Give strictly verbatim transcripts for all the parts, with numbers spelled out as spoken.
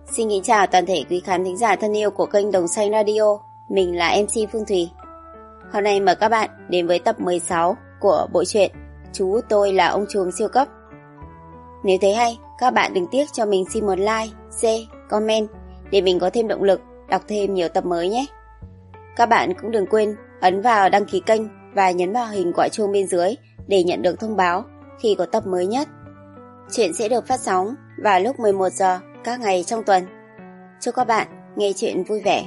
Xin kính chào toàn thể quý khán thính giả thân yêu của kênh Đồng Xanh Radio. Mình là em xê Phương Thùy. Hôm nay mời các bạn đến với tập mười sáu của bộ truyện Chú Tôi Là Ông Trùm Siêu Cấp. Nếu thấy hay, các bạn đừng tiếc cho mình xin một like, share, comment để mình có thêm động lực đọc thêm nhiều tập mới nhé. Các bạn cũng đừng quên ấn vào đăng ký kênh và nhấn vào hình quả chuông bên dưới để nhận được thông báo khi có tập mới nhất. Chuyện sẽ được phát sóng vào lúc mười một giờ các ngày trong tuần. Chúc các bạn nghe chuyện vui vẻ.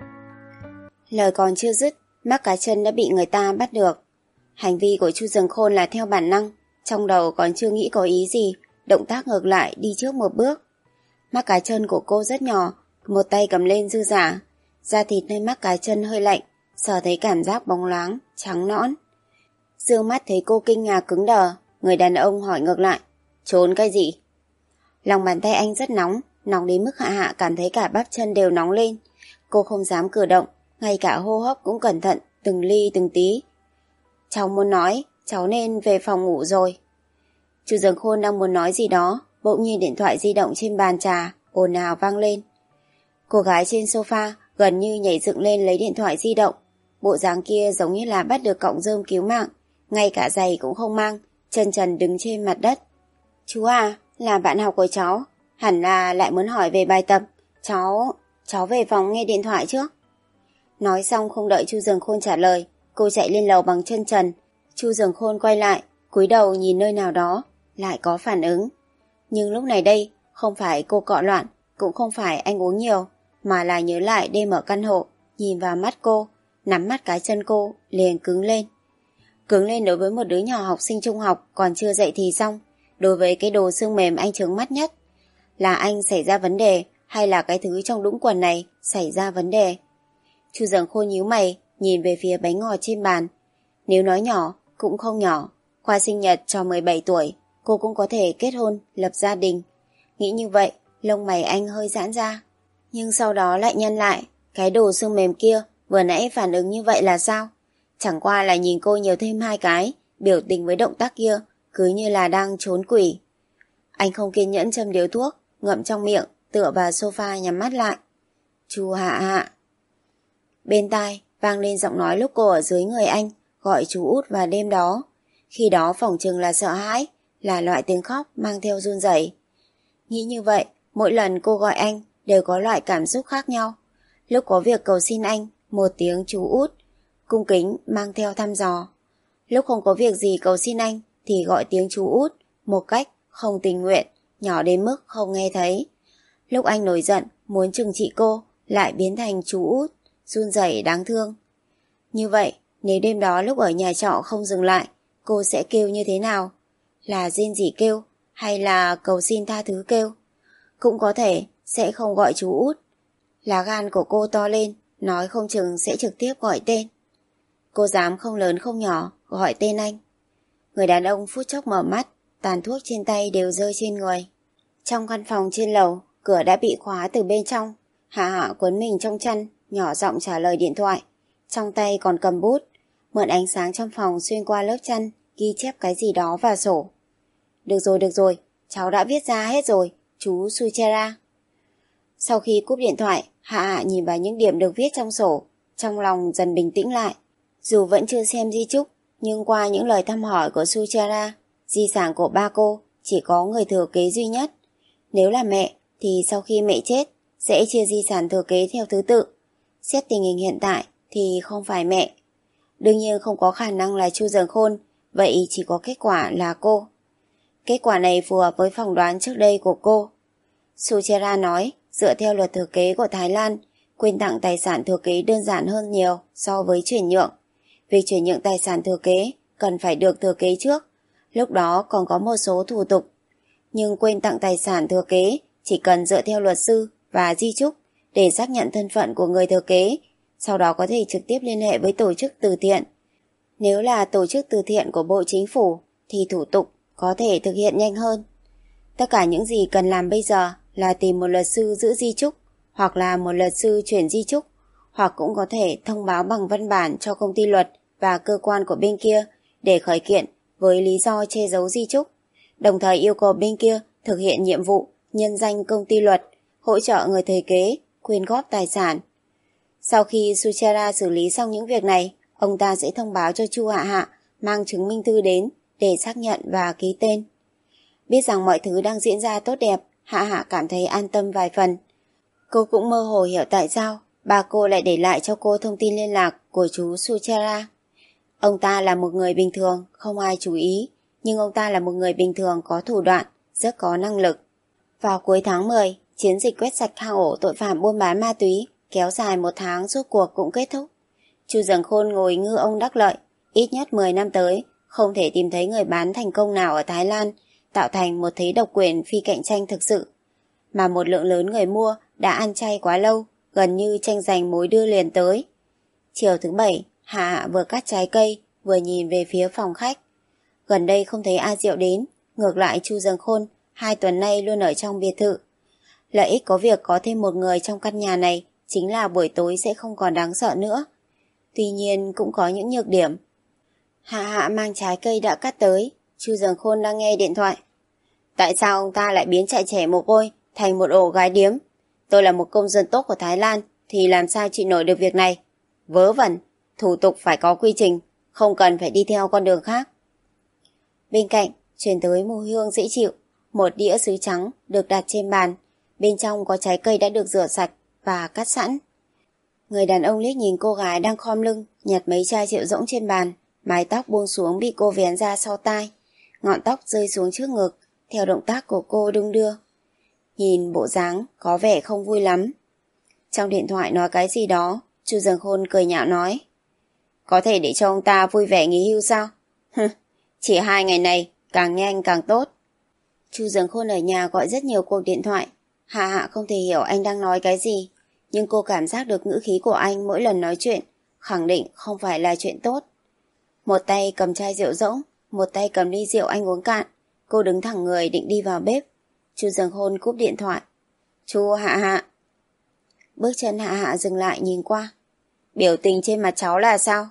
Lời còn chưa dứt, mắt cá chân đã bị người ta bắt được. Hành vi của Chu Dường Khôn là theo bản năng, trong đầu còn chưa nghĩ có ý gì, động tác ngược lại đi trước một bước. Mắt cá chân của cô rất nhỏ, một tay cầm lên dư giả, da thịt nơi mắt cá chân hơi lạnh, sờ thấy cảm giác bóng loáng, trắng nõn. Dương mắt thấy cô kinh ngạc cứng đờ, người đàn ông hỏi ngược lại, trốn cái gì? Lòng bàn tay anh rất nóng, nóng đến mức Hạ Hạ cảm thấy cả bắp chân đều nóng lên. Cô không dám cử động, ngay cả hô hấp cũng cẩn thận, từng ly từng tí. Cháu muốn nói, cháu nên về phòng ngủ rồi. Chu Dường Khôn đang muốn nói gì đó, bỗng nhiên điện thoại di động trên bàn trà ồn ào vang lên. Cô gái trên sofa gần như nhảy dựng lên lấy điện thoại di động. Bộ dáng kia giống như là bắt được cọng rơm cứu mạng, ngay cả giày cũng không mang, chân trần đứng trên mặt đất. Chú à, là bạn học của cháu, hẳn là lại muốn hỏi về bài tập. Cháu, cháu về phòng nghe điện thoại trước. Nói xong không đợi Chu Dường Khôn trả lời, cô chạy lên lầu bằng chân trần. Chu Dường Khôn quay lại, cúi đầu nhìn nơi nào đó, lại có phản ứng. Nhưng lúc này đây, không phải cô cọ loạn, cũng không phải anh uống nhiều, mà là nhớ lại đêm ở căn hộ, nhìn vào mắt cô, nắm mắt cái chân cô, liền cứng lên. Cứng lên đối với một đứa nhỏ học sinh trung học còn chưa dậy thì xong. Đối với cái đồ xương mềm anh trướng mắt nhất, là anh xảy ra vấn đề hay là cái thứ trong đũng quần này xảy ra vấn đề? Chu Dường Khôn nhíu mày, nhìn về phía bánh ngọt trên bàn. Nếu nói nhỏ, cũng không nhỏ. Qua sinh nhật cho mười bảy tuổi, cô cũng có thể kết hôn, lập gia đình. Nghĩ như vậy, lông mày anh hơi giãn ra. Nhưng sau đó lại nhăn lại, cái đồ xương mềm kia vừa nãy phản ứng như vậy là sao? Chẳng qua là nhìn cô nhiều thêm hai cái, biểu tình với động tác kia cứ như là đang trốn quỷ. Anh không kiên nhẫn châm điếu thuốc, ngậm trong miệng, tựa vào sofa nhắm mắt lại. Chu Hạ Hạ. Bên tai vang lên giọng nói lúc cô ở dưới người anh, gọi chú út vào đêm đó. Khi đó phỏng chừng là sợ hãi, là loại tiếng khóc mang theo run rẩy. Nghĩ như vậy, mỗi lần cô gọi anh đều có loại cảm xúc khác nhau. Lúc có việc cầu xin anh, một tiếng chú út, cung kính mang theo thăm dò. Lúc không có việc gì cầu xin anh, thì gọi tiếng chú út một cách không tình nguyện, nhỏ đến mức không nghe thấy. Lúc anh nổi giận muốn trừng trị cô, lại biến thành chú út run rẩy đáng thương. Như vậy, nếu đêm đó lúc ở nhà trọ không dừng lại, cô sẽ kêu như thế nào? Là rên rỉ kêu hay là cầu xin tha thứ kêu? Cũng có thể sẽ không gọi chú út. Lá gan của cô to lên, nói không chừng sẽ trực tiếp gọi tên. Cô dám không lớn không nhỏ gọi tên anh. Người đàn ông phút chốc mở mắt, tàn thuốc trên tay đều rơi trên người. Trong căn phòng trên lầu, cửa đã bị khóa từ bên trong. Hạ Hạ quấn mình trong chăn, nhỏ giọng trả lời điện thoại. Trong tay còn cầm bút, mượn ánh sáng trong phòng xuyên qua lớp chăn, ghi chép cái gì đó vào sổ. Được rồi, được rồi, cháu đã viết ra hết rồi, chú Suchera. Sau khi cúp điện thoại, Hạ Hạ nhìn vào những điểm được viết trong sổ, trong lòng dần bình tĩnh lại. Dù vẫn chưa xem di chúc, nhưng qua những lời thăm hỏi của Suchera, di sản của ba cô chỉ có người thừa kế duy nhất. Nếu là mẹ, thì sau khi mẹ chết, sẽ chia di sản thừa kế theo thứ tự. Xét tình hình hiện tại, thì không phải mẹ. Đương nhiên không có khả năng là Chu Dường Khôn, vậy chỉ có kết quả là cô. Kết quả này phù hợp với phỏng đoán trước đây của cô. Suchera nói, dựa theo luật thừa kế của Thái Lan, quyên tặng tài sản thừa kế đơn giản hơn nhiều so với chuyển nhượng. Việc chuyển nhượng tài sản thừa kế cần phải được thừa kế trước, lúc đó còn có một số thủ tục. Nhưng quyên tặng tài sản thừa kế chỉ cần dựa theo luật sư và di chúc để xác nhận thân phận của người thừa kế, sau đó có thể trực tiếp liên hệ với tổ chức từ thiện. Nếu là tổ chức từ thiện của Bộ Chính phủ thì thủ tục có thể thực hiện nhanh hơn. Tất cả những gì cần làm bây giờ là tìm một luật sư giữ di chúc, hoặc là một luật sư chuyển di chúc, hoặc cũng có thể thông báo bằng văn bản cho công ty luật và cơ quan của bên kia để khởi kiện với lý do che giấu di chúc, đồng thời yêu cầu bên kia thực hiện nhiệm vụ nhân danh công ty luật, hỗ trợ người thừa kế, quyên góp tài sản. Sau khi Suchara xử lý xong những việc này, ông ta sẽ thông báo cho Chu Hạ Hạ mang chứng minh thư đến để xác nhận và ký tên. Biết rằng mọi thứ đang diễn ra tốt đẹp, Hạ Hạ cảm thấy an tâm vài phần. Cô cũng mơ hồ hiểu tại sao bà cô lại để lại cho cô thông tin liên lạc của chú Suchara. Ông ta là một người bình thường, không ai chú ý, nhưng ông ta là một người bình thường có thủ đoạn, rất có năng lực. Vào cuối tháng mười, chiến dịch quét sạch hang ổ tội phạm buôn bán ma túy kéo dài một tháng rốt cuộc cũng kết thúc. Chu Dần Khôn ngồi ngư ông đắc lợi, ít nhất mười năm tới, không thể tìm thấy người bán thành công nào ở Thái Lan, tạo thành một thế độc quyền phi cạnh tranh thực sự. Mà một lượng lớn người mua đã ăn chay quá lâu, gần như tranh giành mối đưa liền tới. Chiều thứ bảy, Hạ Hạ vừa cắt trái cây, vừa nhìn về phía phòng khách. Gần đây không thấy A Diệu đến, ngược lại Chu Dần Khôn hai tuần nay luôn ở trong biệt thự. Lợi ích có việc có thêm một người trong căn nhà này chính là buổi tối sẽ không còn đáng sợ nữa. Tuy nhiên cũng có những nhược điểm. Hạ Hạ mang trái cây đã cắt tới, Chu Dần Khôn đang nghe điện thoại. Tại sao ông ta lại biến trại trẻ mồ côi thành một ổ gái điếm? Tôi là một công dân tốt của Thái Lan thì làm sao chịu nổi được việc này? Vớ vẩn, thủ tục phải có quy trình, không cần phải đi theo con đường khác. Bên cạnh, truyền tới mùi hương dễ chịu, một đĩa sứ trắng được đặt trên bàn, bên trong có trái cây đã được rửa sạch và cắt sẵn. Người đàn ông liếc nhìn cô gái đang khom lưng, nhặt mấy chai rượu rỗng trên bàn, mái tóc buông xuống bị cô vén ra sau tai, ngọn tóc rơi xuống trước ngực, theo động tác của cô đung đưa. Nhìn bộ dáng có vẻ không vui lắm. Trong điện thoại nói cái gì đó, Chu Dần Khôn cười nhạo nói. Có thể để cho ông ta vui vẻ nghỉ hưu sao? Chỉ hai ngày này, càng nhanh càng tốt. Chu Dần Khôn ở nhà gọi rất nhiều cuộc điện thoại. Hạ Hạ không thể hiểu anh đang nói cái gì, nhưng cô cảm giác được ngữ khí của anh mỗi lần nói chuyện, khẳng định không phải là chuyện tốt. Một tay cầm chai rượu rỗng, một tay cầm ly rượu anh uống cạn. Cô đứng thẳng người định đi vào bếp. Chu Dần Khôn cúp điện thoại. Chu Hạ Hạ. Bước chân Hạ Hạ dừng lại nhìn qua. Biểu tình trên mặt cháu là sao?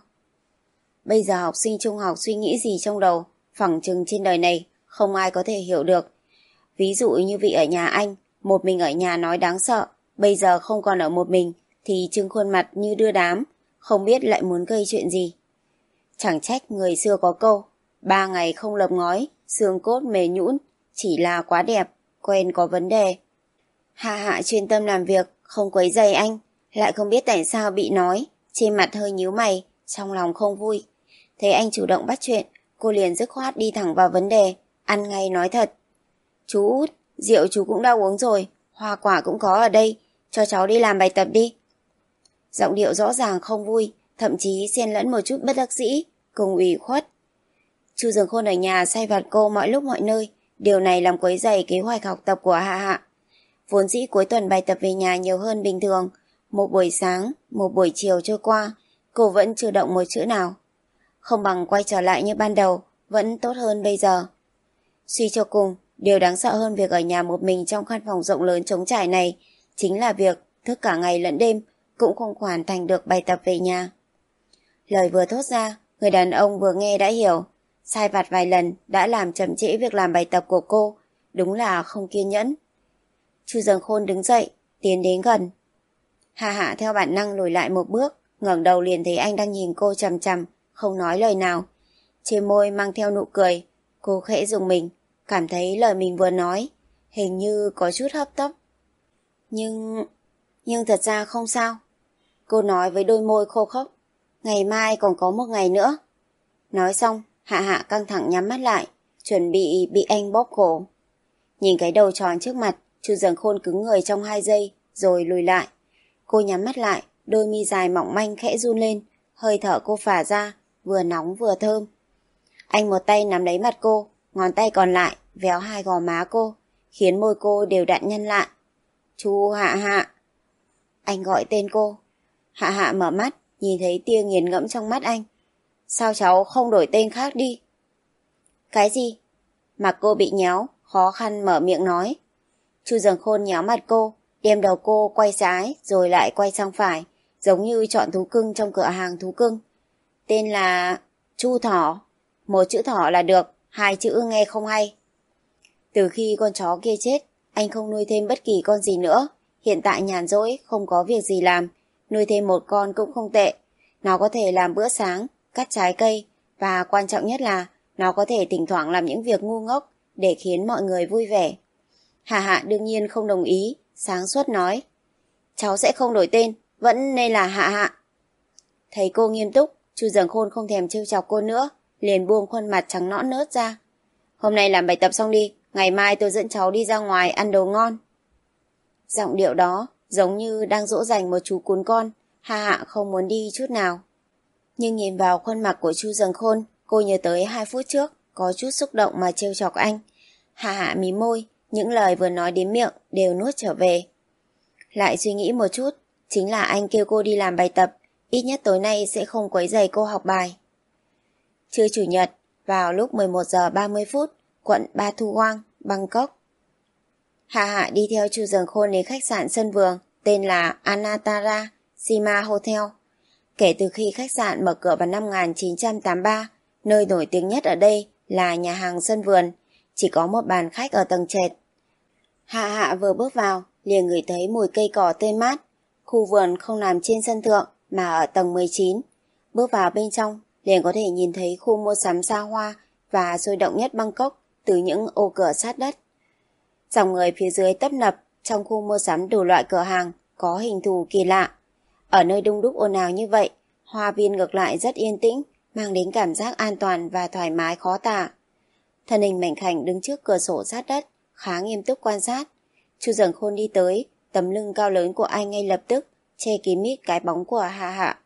Bây giờ học sinh trung học suy nghĩ gì trong đầu, phẳng chừng trên đời này không ai có thể hiểu được. Ví dụ như vị ở nhà anh, một mình ở nhà nói đáng sợ, bây giờ không còn ở một mình thì trưng khuôn mặt như đưa đám, không biết lại muốn gây chuyện gì. Chẳng trách người xưa có câu, ba ngày không lập ngói, xương cốt mềm nhũn, chỉ là quá đẹp, quen có vấn đề. Hạ Hạ chuyên tâm làm việc, không quấy rầy anh, lại không biết tại sao bị nói, trên mặt hơi nhíu mày, trong lòng không vui. Thấy anh chủ động bắt chuyện, cô liền dứt khoát đi thẳng vào vấn đề, ăn ngay nói thật. Chú Út, rượu chú cũng đã uống rồi, hoa quả cũng có ở đây, cho cháu đi làm bài tập đi. Giọng điệu rõ ràng không vui, thậm chí xen lẫn một chút bất đắc dĩ, cùng ủy khuất. Chu Dần Khôn ở nhà sai vặt cô mọi lúc mọi nơi, điều này làm quấy rầy kế hoạch học tập của Hạ Hạ. Vốn dĩ cuối tuần bài tập về nhà nhiều hơn bình thường, một buổi sáng, một buổi chiều trôi qua, cô vẫn chưa động một chữ nào. Không bằng quay trở lại như ban đầu, vẫn tốt hơn bây giờ. Suy cho cùng, điều đáng sợ hơn việc ở nhà một mình trong căn phòng rộng lớn trống trải này chính là việc thức cả ngày lẫn đêm cũng không hoàn thành được bài tập về nhà. Lời vừa thốt ra, người đàn ông vừa nghe đã hiểu, sai vặt vài lần đã làm chậm trễ việc làm bài tập của cô, đúng là không kiên nhẫn. Chu Dần Khôn đứng dậy, tiến đến gần. Hạ Hạ theo bản năng lùi lại một bước, ngẩng đầu liền thấy anh đang nhìn cô chằm chằm, không nói lời nào. Trên môi mang theo nụ cười, cô khẽ rùng mình, cảm thấy lời mình vừa nói, hình như có chút hấp tấp. Nhưng... nhưng thật ra không sao. Cô nói với đôi môi khô khốc, ngày mai còn có một ngày nữa. Nói xong, Hạ Hạ căng thẳng nhắm mắt lại, chuẩn bị bị anh bóp cổ. Nhìn cái đầu tròn trước mặt, Chu Dần Khôn cứng người trong hai giây, rồi lùi lại. Cô nhắm mắt lại, đôi mi dài mỏng manh khẽ run lên, hơi thở cô phả ra, vừa nóng vừa thơm. Anh một tay nắm lấy mặt cô, ngón tay còn lại véo hai gò má cô, khiến môi cô đều đặn nhăn lại. Chu Hạ Hạ. Anh gọi tên cô. Hạ Hạ mở mắt, nhìn thấy tia nghiền ngẫm trong mắt anh. Sao cháu không đổi tên khác đi? Cái gì? Mặt cô bị nhéo, khó khăn mở miệng nói. Chu Dần Khôn nhéo mặt cô, đem đầu cô quay trái rồi lại quay sang phải, giống như chọn thú cưng trong cửa hàng thú cưng. Tên là Chu Thỏ. Một chữ thỏ là được, hai chữ nghe không hay. Từ khi con chó kia chết, anh không nuôi thêm bất kỳ con gì nữa, hiện tại nhàn rỗi, không có việc gì làm, nuôi thêm một con cũng không tệ. Nó có thể làm bữa sáng, cắt trái cây, và quan trọng nhất là nó có thể thỉnh thoảng làm những việc ngu ngốc để khiến mọi người vui vẻ. Hạ Hạ đương nhiên không đồng ý, sáng suốt nói, cháu sẽ không đổi tên, vẫn nên là Hạ Hạ. Thấy cô nghiêm túc, Chu Dần Khôn không thèm trêu chọc cô nữa, liền buông khuôn mặt trắng nõn nớt ra. Hôm nay làm bài tập xong đi, ngày mai tôi dẫn cháu đi ra ngoài ăn đồ ngon. Giọng điệu đó giống như đang dỗ dành một chú cún con, Hạ Hạ không muốn đi chút nào. Nhưng nhìn vào khuôn mặt của Chu Dần Khôn, cô nhớ tới hai phút trước, có chút xúc động mà trêu chọc anh. Hạ Hạ mím môi, những lời vừa nói đến miệng đều nuốt trở về. Lại suy nghĩ một chút, chính là anh kêu cô đi làm bài tập, ít nhất tối nay sẽ không quấy rầy cô học bài. Trưa chủ nhật, vào lúc mười một giờ ba mươi phút, quận Ba Thu Quang, Bangkok. Hạ Hạ đi theo Chu Dần Khôn đến khách sạn sân vườn tên là Anatara Sima Hotel. Kể từ khi khách sạn mở cửa vào năm một nghìn chín trăm tám mươi ba, nơi nổi tiếng nhất ở đây là nhà hàng sân vườn, chỉ có một bàn khách ở tầng trệt. Hạ Hạ vừa bước vào, liền ngửi thấy mùi cây cỏ tươi mát. Khu vườn không nằm trên sân thượng mà ở tầng mười chín. Bước vào bên trong, liền có thể nhìn thấy khu mua sắm xa hoa và sôi động nhất Bangkok từ những ô cửa sát đất. Dòng người phía dưới tấp nập, trong khu mua sắm đủ loại cửa hàng có hình thù kỳ lạ. Ở nơi đông đúc ồn ào như vậy, hoa viên ngược lại rất yên tĩnh, mang đến cảm giác an toàn và thoải mái khó tả. Thân hình mảnh khảnh đứng trước cửa sổ sát đất, khá nghiêm túc quan sát. Chu Dần Khôn đi tới, tấm lưng cao lớn của anh ngay lập tức che kín mít cái bóng của Hạ Hạ.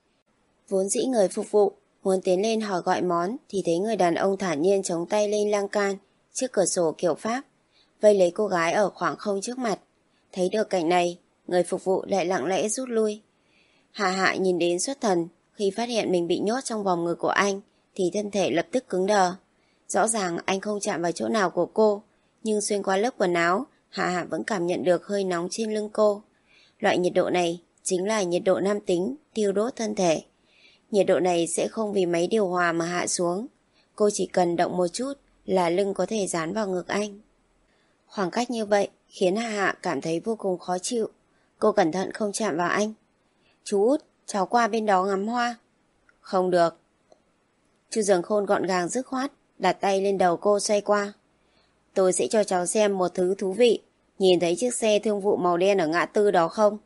Vốn dĩ người phục vụ muốn tiến lên hỏi gọi món thì thấy người đàn ông thản nhiên chống tay lên lan can trước cửa sổ kiểu Pháp, vây lấy cô gái ở khoảng không trước mặt. Thấy được cảnh này, người phục vụ lại lặng lẽ rút lui. Hạ Hạ nhìn đến xuất thần, khi phát hiện mình bị nhốt trong vòng ngực của anh thì thân thể lập tức cứng đờ. Rõ ràng anh không chạm vào chỗ nào của cô, nhưng xuyên qua lớp quần áo, Hạ Hạ vẫn cảm nhận được hơi nóng trên lưng cô. Loại nhiệt độ này chính là nhiệt độ nam tính, thiêu đốt thân thể. Nhiệt độ này sẽ không vì máy điều hòa mà hạ xuống. Cô chỉ cần động một chút là lưng có thể dán vào ngực anh. Khoảng cách như vậy khiến Hạ Hạ cảm thấy vô cùng khó chịu. Cô cẩn thận không chạm vào anh. Chú Út, cháu qua bên đó ngắm hoa. Không được. Chu Dần Khôn gọn gàng dứt khoát, đặt tay lên đầu cô xoay qua. Tôi sẽ cho cháu xem một thứ thú vị. Nhìn thấy chiếc xe thương vụ màu đen ở ngã tư đó không?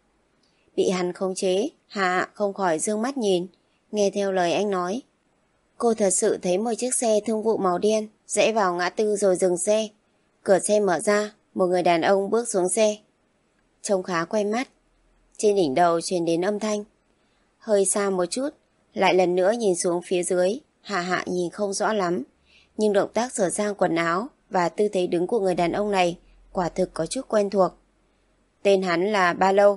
Bị hắn khống chế, Hạ Hạ không khỏi dương mắt nhìn, nghe theo lời anh nói. Cô thật sự thấy một chiếc xe thương vụ màu đen rẽ vào ngã tư rồi dừng xe. Cửa xe mở ra, một người đàn ông bước xuống xe. Trông khá quen mắt. Trên đỉnh đầu truyền đến âm thanh. Hơi xa một chút, lại lần nữa nhìn xuống phía dưới, Hạ Hạ nhìn không rõ lắm. Nhưng động tác sửa sang quần áo và tư thế đứng của người đàn ông này quả thực có chút quen thuộc. Tên hắn là Ba Lâu.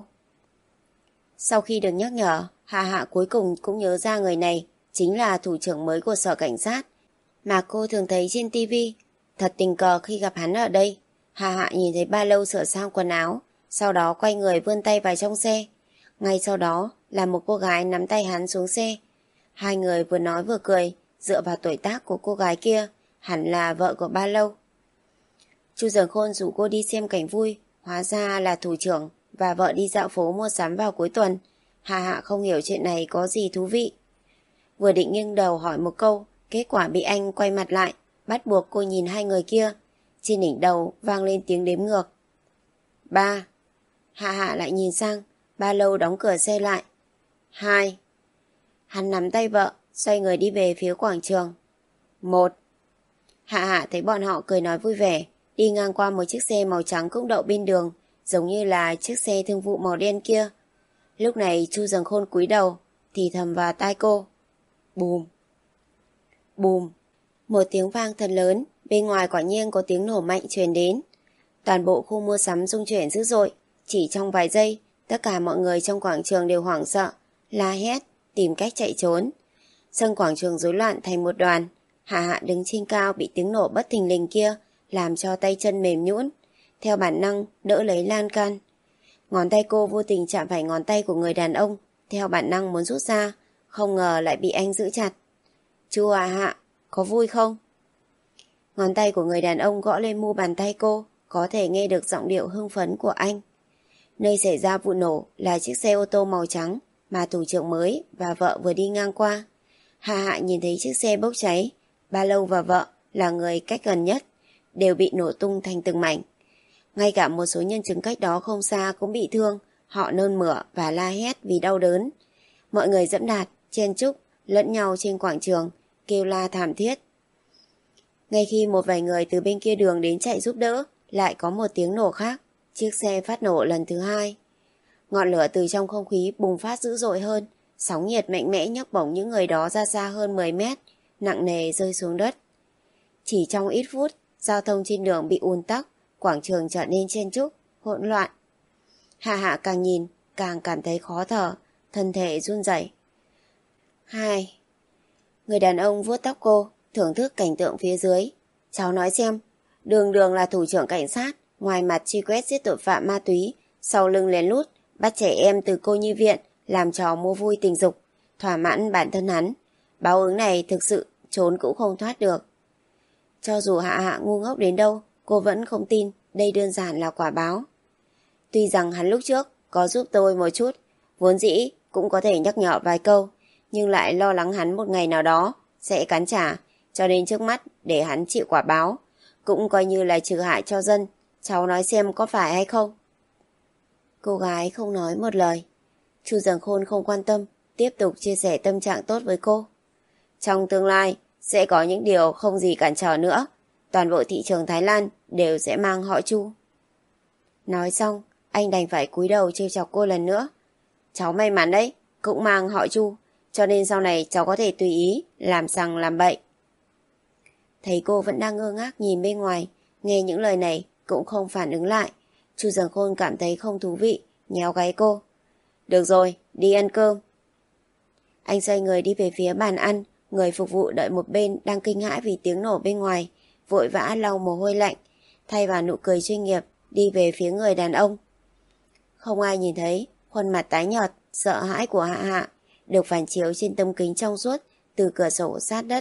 Sau khi được nhắc nhở, Hạ Hạ cuối cùng cũng nhớ ra người này chính là thủ trưởng mới của sở cảnh sát mà cô thường thấy trên tivi. Thật tình cờ khi gặp hắn ở đây, Hạ Hạ nhìn thấy Ba Lâu sửa sang quần áo, sau đó quay người vươn tay vào trong xe. Ngay sau đó là một cô gái nắm tay hắn xuống xe. Hai người vừa nói vừa cười, dựa vào tuổi tác của cô gái kia, hẳn là vợ của Ba Lâu. Chu Dần Khôn rủ cô đi xem cảnh vui, hóa ra là thủ trưởng và vợ đi dạo phố mua sắm vào cuối tuần. Hạ Hạ không hiểu chuyện này có gì thú vị. Vừa định nghiêng đầu hỏi một câu, kết quả bị anh quay mặt lại, bắt buộc cô nhìn hai người kia. Trên đỉnh đầu vang lên tiếng đếm ngược. Ba. Hạ Hạ lại nhìn sang, Ba Lâu đóng cửa xe lại. Hai. Hắn nắm tay vợ, xoay người đi về phía quảng trường. Một. Hạ Hạ thấy bọn họ cười nói vui vẻ, đi ngang qua một chiếc xe màu trắng cũng đậu bên đường, giống như là chiếc xe thương vụ màu đen kia. Lúc này Chu Dần Khôn cúi đầu, thì thầm vào tai cô. Bùm. Bùm. Một tiếng vang thật lớn, bên ngoài quả nhiên có tiếng nổ mạnh truyền đến. Toàn bộ khu mua sắm rung chuyển dữ dội, chỉ trong vài giây, tất cả mọi người trong quảng trường đều hoảng sợ, la hét, tìm cách chạy trốn. Sân quảng trường rối loạn thành một đoàn. Hạ Hạ đứng trên cao bị tiếng nổ bất thình lình kia làm cho tay chân mềm nhũn, theo bản năng đỡ lấy lan can. Ngón tay cô vô tình chạm phải ngón tay của người đàn ông, theo bản năng muốn rút ra, không ngờ lại bị anh giữ chặt. Chú à Hạ, có vui không? Ngón tay của người đàn ông gõ lên mu bàn tay cô, có thể nghe được giọng điệu hưng phấn của anh. Nơi xảy ra vụ nổ là chiếc xe ô tô màu trắng mà thủ trưởng mới và vợ vừa đi ngang qua. Hạ Hạ nhìn thấy chiếc xe bốc cháy. Ba Lâu và vợ là người cách gần nhất, đều bị nổ tung thành từng mảnh. Ngay cả một số nhân chứng cách đó không xa cũng bị thương, họ nôn mửa và la hét vì đau đớn. Mọi người dẫm đạp, chen chúc lẫn nhau trên quảng trường, kêu la thảm thiết. Ngay khi một vài người từ bên kia đường đến chạy giúp đỡ, lại có một tiếng nổ khác, chiếc xe phát nổ lần thứ hai. Ngọn lửa từ trong không khí bùng phát dữ dội hơn, sóng nhiệt mạnh mẽ nhấc bổng những người đó ra xa hơn mười mét, nặng nề rơi xuống đất. Chỉ trong ít phút, giao thông trên đường bị ùn tắc, quảng trường trở nên chen chúc, hỗn loạn. Hạ Hạ càng nhìn, càng cảm thấy khó thở, thân thể run rẩy. Hai. Người đàn ông vuốt tóc cô, thưởng thức cảnh tượng phía dưới. Cháu nói xem, Đường Đường là thủ trưởng cảnh sát, ngoài mặt truy quét giết tội phạm ma túy, sau lưng lén lút bắt trẻ em từ cô nhi viện làm trò mua vui tình dục, thỏa mãn bản thân hắn. Báo ứng này thực sự trốn cũng không thoát được. Cho dù Hạ Hạ ngu ngốc đến đâu, cô vẫn không tin đây đơn giản là quả báo. Tuy rằng hắn lúc trước có giúp tôi một chút, vốn dĩ cũng có thể nhắc nhở vài câu, nhưng lại lo lắng hắn một ngày nào đó sẽ cắn trả, cho nên trước mắt để hắn chịu quả báo, cũng coi như là trừ hại cho dân. Cháu nói xem có phải hay không? Cô gái không nói một lời. Chu Dần Khôn không quan tâm, tiếp tục chia sẻ tâm trạng tốt với cô. Trong tương lai sẽ có những điều không gì cản trở nữa, toàn bộ thị trường Thái Lan đều sẽ mang họ Chu. Nói xong, anh đành phải cúi đầu trêu chọc cô lần nữa. Cháu may mắn đấy, cũng mang họ Chu, cho nên sau này cháu có thể tùy ý làm sằng làm bậy. Thấy cô vẫn đang ngơ ngác nhìn bên ngoài, nghe những lời này cũng không phản ứng lại. Chu Dần Khôn cảm thấy không thú vị, nhéo gáy cô. Được rồi, đi ăn cơm. Anh xoay người đi về phía bàn ăn, người phục vụ đợi một bên đang kinh hãi vì tiếng nổ bên ngoài, vội vã lau mồ hôi lạnh, thay vào nụ cười chuyên nghiệp, đi về phía người đàn ông. Không ai nhìn thấy khuôn mặt tái nhợt, sợ hãi của Hạ Hạ, được phản chiếu trên tấm kính trong suốt từ cửa sổ sát đất.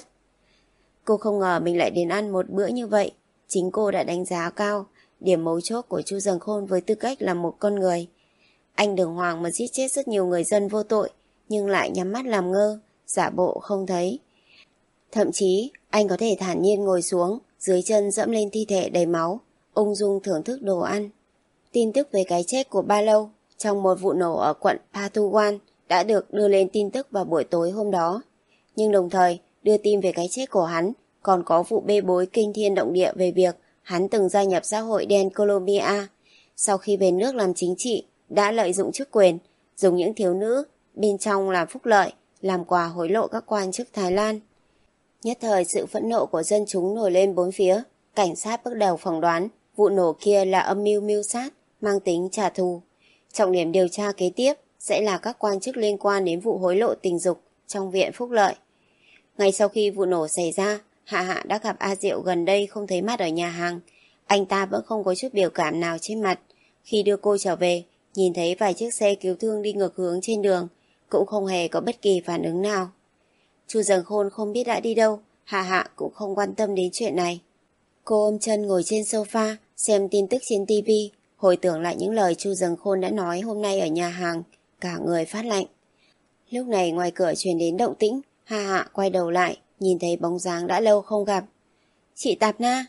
Cô không ngờ mình lại đến ăn một bữa như vậy. Chính cô đã đánh giá cao điểm mấu chốt của Chu Dần Khôn với tư cách là một con người. Anh đường hoàng mà giết chết rất nhiều người dân vô tội, nhưng lại nhắm mắt làm ngơ, giả bộ không thấy. Thậm chí anh có thể thản nhiên ngồi xuống, dưới chân dẫm lên thi thể đầy máu, ung dung thưởng thức đồ ăn. Tin tức về cái chết của Ba Lâu trong một vụ nổ ở quận Pathuwan đã được đưa lên tin tức vào buổi tối hôm đó. Nhưng đồng thời đưa tin về cái chết của hắn còn có vụ bê bối kinh thiên động địa về việc hắn từng gia nhập xã hội đen Colombia. Sau khi về nước làm chính trị, đã lợi dụng chức quyền, dùng những thiếu nữ bên trong làm phúc lợi, làm quà hối lộ các quan chức Thái Lan. Nhất thời sự phẫn nộ của dân chúng nổi lên bốn phía. Cảnh sát bước đầu phỏng đoán vụ nổ kia là âm mưu mưu sát, mang tính trả thù. Trọng điểm điều tra kế tiếp sẽ là các quan chức liên quan đến vụ hối lộ tình dục trong viện phúc lợi. Ngay sau khi vụ nổ xảy ra, Hạ Hạ đã gặp A Diệu gần đây không thấy mặt ở nhà hàng. Anh ta vẫn không có chút biểu cảm nào trên mặt. Khi đưa cô trở về, nhìn thấy vài chiếc xe cứu thương đi ngược hướng trên đường, cũng không hề có bất kỳ phản ứng nào. Chu Dần Khôn không biết đã đi đâu, Hạ Hạ cũng không quan tâm đến chuyện này. Cô ôm chân ngồi trên sofa, xem tin tức trên ti vi, hồi tưởng lại những lời Chu Dần Khôn đã nói hôm nay ở nhà hàng, cả người phát lạnh. Lúc này ngoài cửa truyền đến động tĩnh, Hạ Hạ quay đầu lại, nhìn thấy bóng dáng đã lâu không gặp. Chị Tạp Na.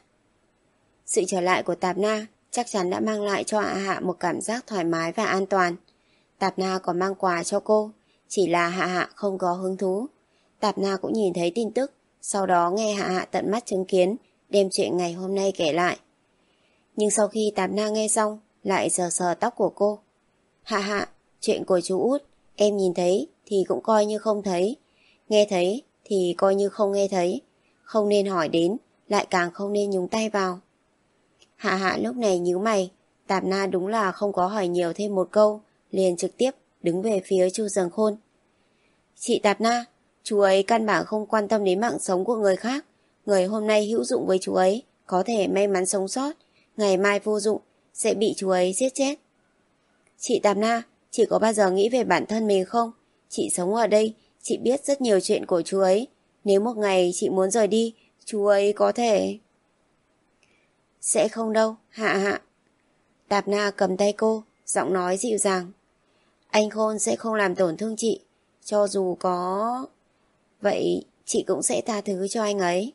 Sự trở lại của Tạp Na chắc chắn đã mang lại cho Hạ Hạ một cảm giác thoải mái và an toàn. Tạp Na còn mang quà cho cô, chỉ là Hạ Hạ không có hứng thú. Tạp Na cũng nhìn thấy tin tức, sau đó nghe Hạ Hạ tận mắt chứng kiến, đem chuyện ngày hôm nay kể lại. Nhưng sau khi Tạp Na nghe xong, lại sờ sờ tóc của cô. Hạ Hạ, chuyện của chú Út, em nhìn thấy thì cũng coi như không thấy, nghe thấy thì coi như không nghe thấy, không nên hỏi đến, lại càng không nên nhúng tay vào. Hạ Hạ lúc này nhíu mày, Tạp Na đúng là không có hỏi nhiều thêm một câu, liền trực tiếp đứng về phía Chu Dần Khôn. Chị Tạp Na, chú ấy căn bản không quan tâm đến mạng sống của người khác. Người hôm nay hữu dụng với chú ấy có thể may mắn sống sót, ngày mai vô dụng sẽ bị chú ấy giết chết. Chị Tạp Na, chị có bao giờ nghĩ về bản thân mình không? Chị sống ở đây, chị biết rất nhiều chuyện của chú ấy. Nếu một ngày chị muốn rời đi, chú ấy có thể... Sẽ không đâu, Hạ Hạ. Tạp Na cầm tay cô, giọng nói dịu dàng. Anh Khôn sẽ không làm tổn thương chị, cho dù có... Vậy chị cũng sẽ tha thứ cho anh ấy.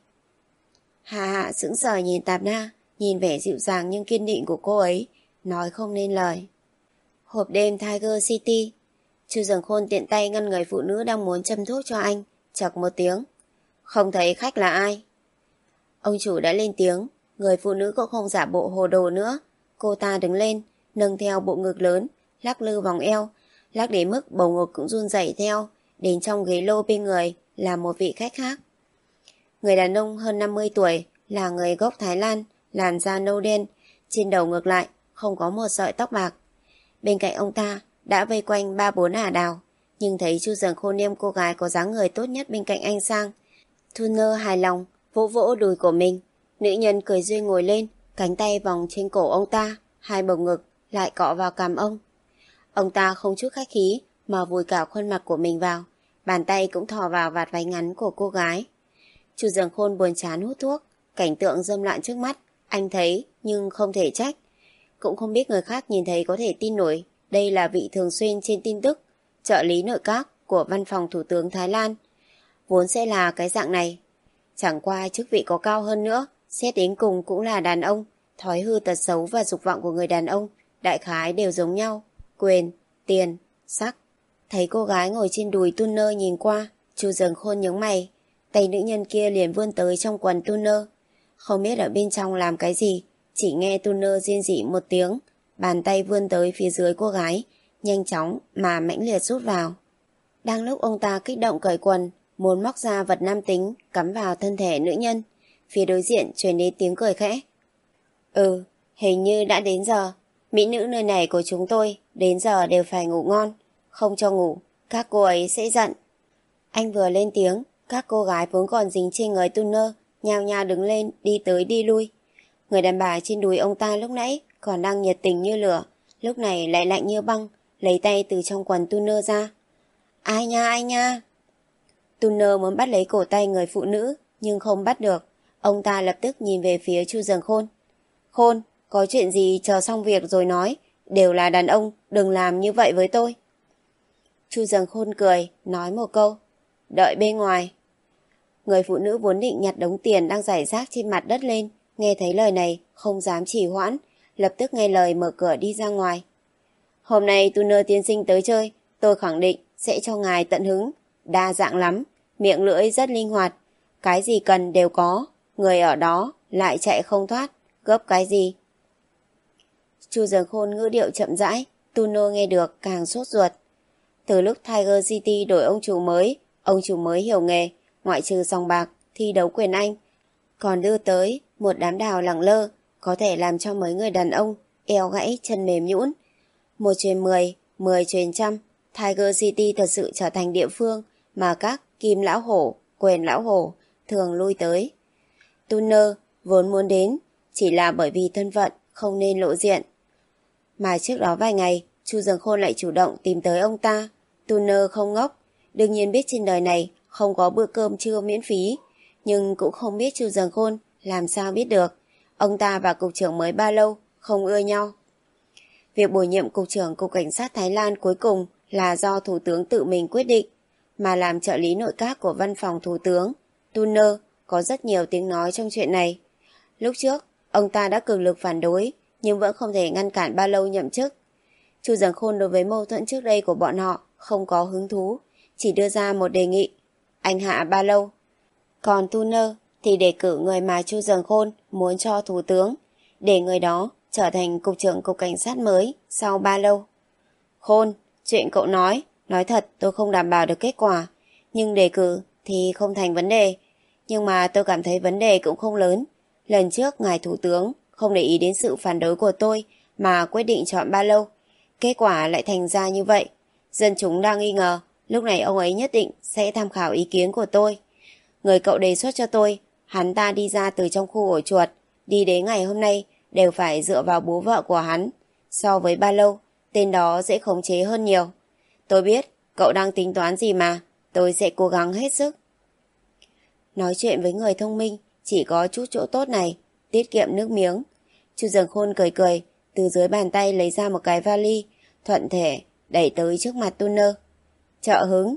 Hạ Hạ sững sờ nhìn Tạp Na, nhìn vẻ dịu dàng nhưng kiên định của cô ấy, nói không nên lời. Hộp đêm Tiger City. Chu Dường Khôn tiện tay ngăn người phụ nữ đang muốn châm thuốc cho anh, chậc một tiếng. Không thấy khách là ai? Ông chủ đã lên tiếng, người phụ nữ cũng không giả bộ hồ đồ nữa. Cô ta đứng lên, nâng theo bộ ngực lớn, lắc lư vòng eo, lắc đến mức bầu ngực cũng run rẩy theo, đến trong ghế lô bên người là một vị khách khác. Người đàn ông hơn năm mươi tuổi, là người gốc Thái Lan, làn da nâu đen, trên đầu ngược lại, không có một sợi tóc bạc. Bên cạnh ông ta đã vây quanh ba bốn ả đào, nhưng thấy Chu Dường Khôn nêm cô gái có dáng người tốt nhất bên cạnh anh sang. Thuner hài lòng, vỗ vỗ đùi của mình. Nữ nhân cười duyên ngồi lên, cánh tay vòng trên cổ ông ta, hai bầu ngực lại cọ vào cằm ông. Ông ta không chút khách khí mà vùi cả khuôn mặt của mình vào, bàn tay cũng thò vào vạt váy ngắn của cô gái. Chu Dường Khôn buồn chán hút thuốc, cảnh tượng dâm loạn trước mắt, anh thấy nhưng không thể trách. Cũng không biết người khác nhìn thấy có thể tin nổi, đây là vị thường xuyên trên tin tức, trợ lý nội các của văn phòng thủ tướng Thái Lan. Vốn sẽ là cái dạng này. Chẳng qua chức vị có cao hơn nữa, xét đến cùng cũng là đàn ông, thói hư tật xấu và dục vọng của người đàn ông, đại khái đều giống nhau, quyền, tiền, sắc. Thấy cô gái ngồi trên đùi Tuner nhìn qua, Chu Dường Khôn nhướng mày, tay nữ nhân kia liền vươn tới trong quần Tuner. Không biết ở bên trong làm cái gì, chỉ nghe Tuner rên rỉ một tiếng, bàn tay vươn tới phía dưới cô gái, nhanh chóng mà mãnh liệt rút vào. Đang lúc ông ta kích động cởi quần, muốn móc ra vật nam tính cắm vào thân thể nữ nhân, phía đối diện truyền đến tiếng cười khẽ. Ừ, hình như đã đến giờ. Mỹ nữ nơi này của chúng tôi đến giờ đều phải ngủ ngon, không cho ngủ, các cô ấy sẽ giận. Anh vừa lên tiếng, các cô gái vốn còn dính trên người Tuner nhao nhao đứng lên, đi tới đi lui. Người đàn bà trên đùi ông ta lúc nãy còn đang nhiệt tình như lửa, lúc này lại lạnh như băng, lấy tay từ trong quần Tuner ra. Ai nha, ai nha. Tuner muốn bắt lấy cổ tay người phụ nữ, nhưng không bắt được. Ông ta lập tức nhìn về phía Chu Dường Khôn. Khôn, có chuyện gì chờ xong việc rồi nói, đều là đàn ông, đừng làm như vậy với tôi. Chu Dường Khôn cười, nói một câu. Đợi bên ngoài. Người phụ nữ vốn định nhặt đống tiền đang rải rác trên mặt đất lên, nghe thấy lời này, không dám trì hoãn, lập tức nghe lời mở cửa đi ra ngoài. Hôm nay Tuner tiên sinh tới chơi, tôi khẳng định sẽ cho ngài tận hứng, đa dạng lắm, miệng lưỡi rất linh hoạt, cái gì cần đều có, người ở đó lại chạy không thoát, gấp cái gì. Chu Dường Khôn ngữ điệu chậm rãi, Tuner nghe được càng sốt ruột. Từ lúc Tiger City đổi ông chủ mới, ông chủ mới hiểu nghề, ngoại trừ sòng bạc, thi đấu quyền Anh, còn đưa tới một đám đào lẳng lơ, có thể làm cho mấy người đàn ông eo gãy chân mềm nhũn. Một truyền mười, mười truyền trăm, Tiger City thật sự trở thành địa phương mà các kim lão hổ, quyền lão hổ thường lui tới. Tuner vốn muốn đến, chỉ là bởi vì thân phận không nên lộ diện. Mà trước đó vài ngày, Chu Dường Khôn lại chủ động tìm tới ông ta. Tuner không ngốc, đương nhiên biết trên đời này không có bữa cơm trưa miễn phí, nhưng cũng không biết Chu Dường Khôn làm sao biết được. Ông ta và cục trưởng mới bao lâu không ưa nhau. Việc bổ nhiệm cục trưởng Cục Cảnh sát Thái Lan cuối cùng là do Thủ tướng tự mình quyết định, mà làm trợ lý nội các của văn phòng Thủ tướng, Tuner có rất nhiều tiếng nói trong chuyện này. Lúc trước, ông ta đã cực lực phản đối, nhưng vẫn không thể ngăn cản Ba Lâu nhậm chức. Chu Dường Khôn đối với mâu thuẫn trước đây của bọn họ không có hứng thú, chỉ đưa ra một đề nghị, anh hạ Ba Lâu. Còn Tuner thì đề cử người mà Chu Dường Khôn muốn cho Thủ tướng, để người đó trở thành Cục trưởng Cục Cảnh sát mới sau Ba Lâu. Khôn, chuyện cậu nói, nói thật tôi không đảm bảo được kết quả, nhưng đề cử thì không thành vấn đề. Nhưng mà tôi cảm thấy vấn đề cũng không lớn. Lần trước ngài Thủ tướng không để ý đến sự phản đối của tôi mà quyết định chọn Ba Lâu. Kết quả lại thành ra như vậy. Dân chúng đang nghi ngờ, lúc này ông ấy nhất định sẽ tham khảo ý kiến của tôi. Người cậu đề xuất cho tôi, hắn ta đi ra từ trong khu ổ chuột, đi đến ngày hôm nay đều phải dựa vào bố vợ của hắn. So với Ba Lâu, tên đó dễ khống chế hơn nhiều. Tôi biết, cậu đang tính toán gì mà, tôi sẽ cố gắng hết sức. Nói chuyện với người thông minh chỉ có chút chỗ tốt này, tiết kiệm nước miếng. Chu Dường Khôn cười cười, từ dưới bàn tay lấy ra một cái vali, thuận thể đẩy tới trước mặt Tuner. Trợ hứng.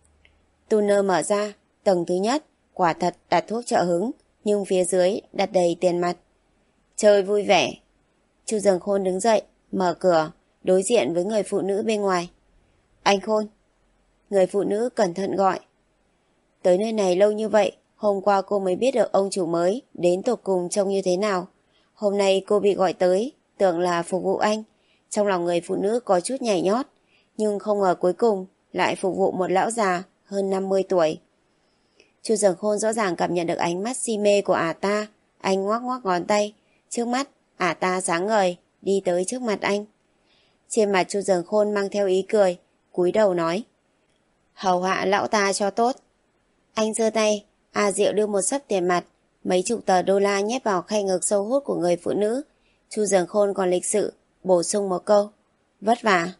Tuner mở ra, tầng thứ nhất, quả thật đặt thuốc trợ hứng, nhưng phía dưới đặt đầy tiền mặt. Chơi vui vẻ. Chu Dường Khôn đứng dậy, mở cửa, đối diện với người phụ nữ bên ngoài. Anh Khôn. Người phụ nữ cẩn thận gọi. Tới nơi này lâu như vậy, hôm qua cô mới biết được ông chủ mới đến tột cùng trông như thế nào. Hôm nay cô bị gọi tới, tưởng là phục vụ anh. Trong lòng người phụ nữ có chút nhảy nhót, nhưng không ngờ cuối cùng lại phục vụ một lão già hơn năm mươi tuổi. Chu Dường Khôn rõ ràng cảm nhận được ánh mắt si mê của ả ta. Anh ngoắc ngoắc ngón tay. Trước mắt, ả ta sáng ngời, đi tới trước mặt anh. Trên mặt Chu Dường Khôn mang theo ý cười, cúi đầu nói. Hầu hạ lão ta cho tốt. Anh giơ tay, A Diệu đưa một xấp tiền mặt, mấy chục tờ đô la nhét vào khay ngực sâu hút của người phụ nữ. Chu Dường Khôn còn lịch sự, bổ sung một câu. Vất vả.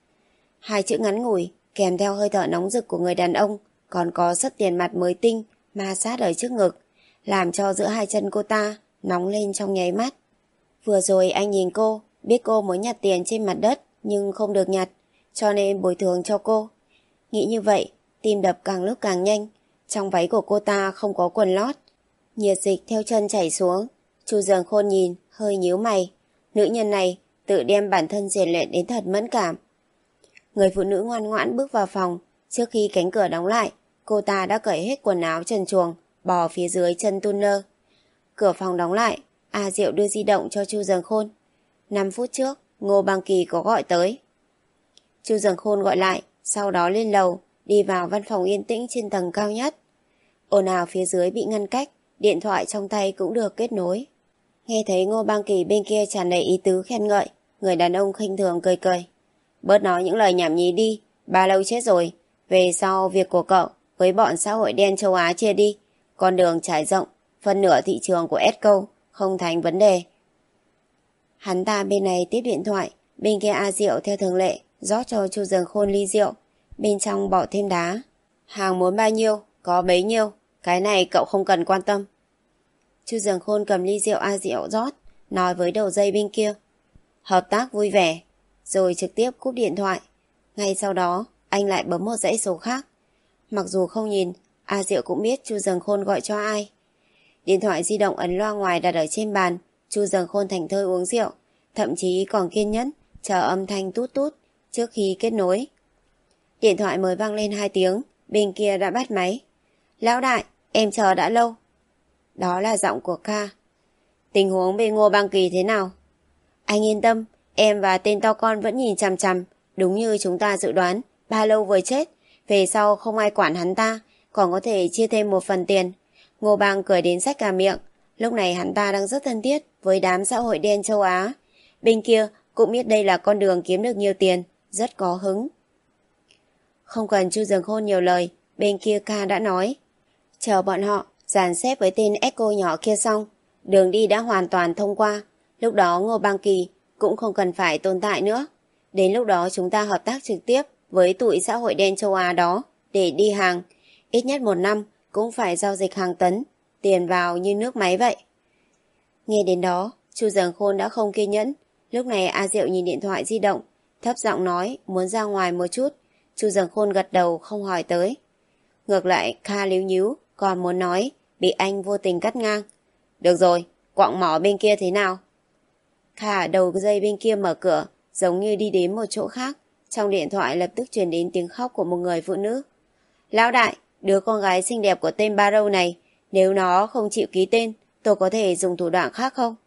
Hai chữ ngắn ngủi, kèm theo hơi thở nóng rực của người đàn ông, còn có xấp tiền mặt mới tinh, ma sát ở trước ngực, làm cho giữa hai chân cô ta nóng lên trong nháy mắt. Vừa rồi anh nhìn cô, biết cô muốn nhặt tiền trên mặt đất, nhưng không được nhặt, cho nên bồi thường cho cô. Nghĩ như vậy, tim đập càng lúc càng nhanh. Trong váy của cô ta không có quần lót, nhiệt dịch theo chân chảy xuống. Chu Dường Khôn nhìn, hơi nhíu mày. Nữ nhân này tự đem bản thân rèn luyện đến thật mẫn cảm. Người phụ nữ ngoan ngoãn bước vào phòng. Trước khi cánh cửa đóng lại, cô ta đã cởi hết quần áo trần truồng, bò phía dưới chân Tuner. Cửa phòng đóng lại, A Diệu đưa di động cho Chu Dường Khôn. Năm phút trước, Ngô Bang Kỳ có gọi tới. Chu Dường Khôn gọi lại, sau đó lên lầu, đi vào văn phòng yên tĩnh trên tầng cao nhất. Ồn ào phía dưới bị ngăn cách, điện thoại trong tay cũng được kết nối. Nghe thấy Ngô Bang Kỳ bên kia tràn đầy ý tứ khen ngợi, người đàn ông khinh thường cười cười. Bớt nói những lời nhảm nhí đi, ba lâu chết rồi. Về sau việc của cậu với bọn xã hội đen châu Á chia đi, con đường trải rộng, phân nửa thị trường của Esco không thành vấn đề. Hắn ta bên này tiếp điện thoại, bên kia A Diệu theo thường lệ rót cho Chu Dường Khôn ly rượu, bên trong bỏ thêm đá. Hàng muốn bao nhiêu, có bấy nhiêu, cái này cậu không cần quan tâm. Chu Dường Khôn cầm ly rượu A Diệu rót, nói với đầu dây bên kia. Hợp tác vui vẻ, rồi trực tiếp cúp điện thoại. Ngay sau đó, anh lại bấm một dãy số khác. Mặc dù không nhìn, A Diệu cũng biết Chu Dường Khôn gọi cho ai. Điện thoại di động ấn loa ngoài đặt ở trên bàn. Chu Dường Khôn thảnh thơi uống rượu, thậm chí còn kiên nhẫn chờ âm thanh tút tút trước khi kết nối. Điện thoại mới vang lên hai tiếng, bên kia đã bắt máy. Lão đại, em chờ đã lâu. Đó là giọng của Kha. Tình huống bên Ngô Bang Kỳ thế nào? Anh yên tâm, em và tên to con vẫn nhìn chằm chằm, đúng như chúng ta dự đoán. Ba lâu vừa chết, về sau không ai quản hắn ta, còn có thể chia thêm một phần tiền. Ngô Bang cười đến rách cả miệng. Lúc này hắn ta đang rất thân thiết với đám xã hội đen châu Á. Bên kia cũng biết đây là con đường kiếm được nhiều tiền, rất có hứng. Không cần Chu Dường Khôn nhiều lời, bên kia Kha đã nói. Chờ bọn họ dàn xếp với tên Echo nhỏ kia xong, đường đi đã hoàn toàn thông qua. Lúc đó Ngô Bang Kỳ cũng không cần phải tồn tại nữa. Đến lúc đó chúng ta hợp tác trực tiếp với tụi xã hội đen châu Á đó để đi hàng. Ít nhất một năm cũng phải giao dịch hàng tấn, tiền vào như nước máy vậy. Nghe đến đó, Chu Dường Khôn đã không kiên nhẫn. Lúc này A Diệu nhìn điện thoại di động, thấp giọng nói muốn ra ngoài một chút. Chu Dường Khôn gật đầu không hỏi tới. Ngược lại Kha líu nhíu, còn muốn nói, bị anh vô tình cắt ngang. Được rồi, quặng mỏ bên kia thế nào? Kha ở đầu dây bên kia mở cửa, giống như đi đến một chỗ khác. Trong điện thoại lập tức truyền đến tiếng khóc của một người phụ nữ. Lão đại, đứa con gái xinh đẹp của tên Barrow này, nếu nó không chịu ký tên, tôi có thể dùng thủ đoạn khác không?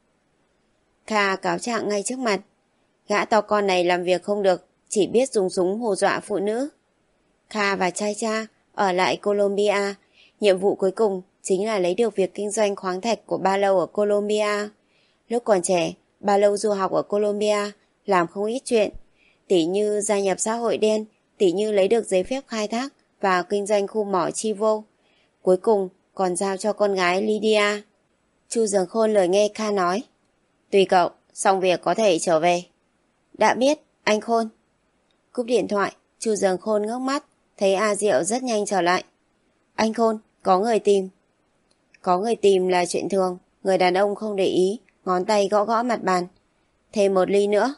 Kha cáo trạng ngay trước mặt. Gã to con này làm việc không được, chỉ biết dùng súng hù dọa phụ nữ. Kha và trai cha ở lại Colombia. Nhiệm vụ cuối cùng chính là lấy được việc kinh doanh khoáng thạch của Ba Lâu ở Colombia. Lúc còn trẻ, Ba Lâu du học ở Colombia, làm không ít chuyện. Tỉ như gia nhập xã hội đen, tỉ như lấy được giấy phép khai thác và kinh doanh khu mỏ Chivo. Cuối cùng còn giao cho con gái Lydia. Chu Dường Khôn lời nghe Kha nói. Tùy cậu, xong việc có thể trở về. Đã biết, anh Khôn. Cúp điện thoại, Chu Dường Khôn ngước mắt, thấy A Diệu rất nhanh trở lại. Anh Khôn, có người tìm. Có người tìm là chuyện thường, người đàn ông không để ý, ngón tay gõ gõ mặt bàn. Thêm một ly nữa.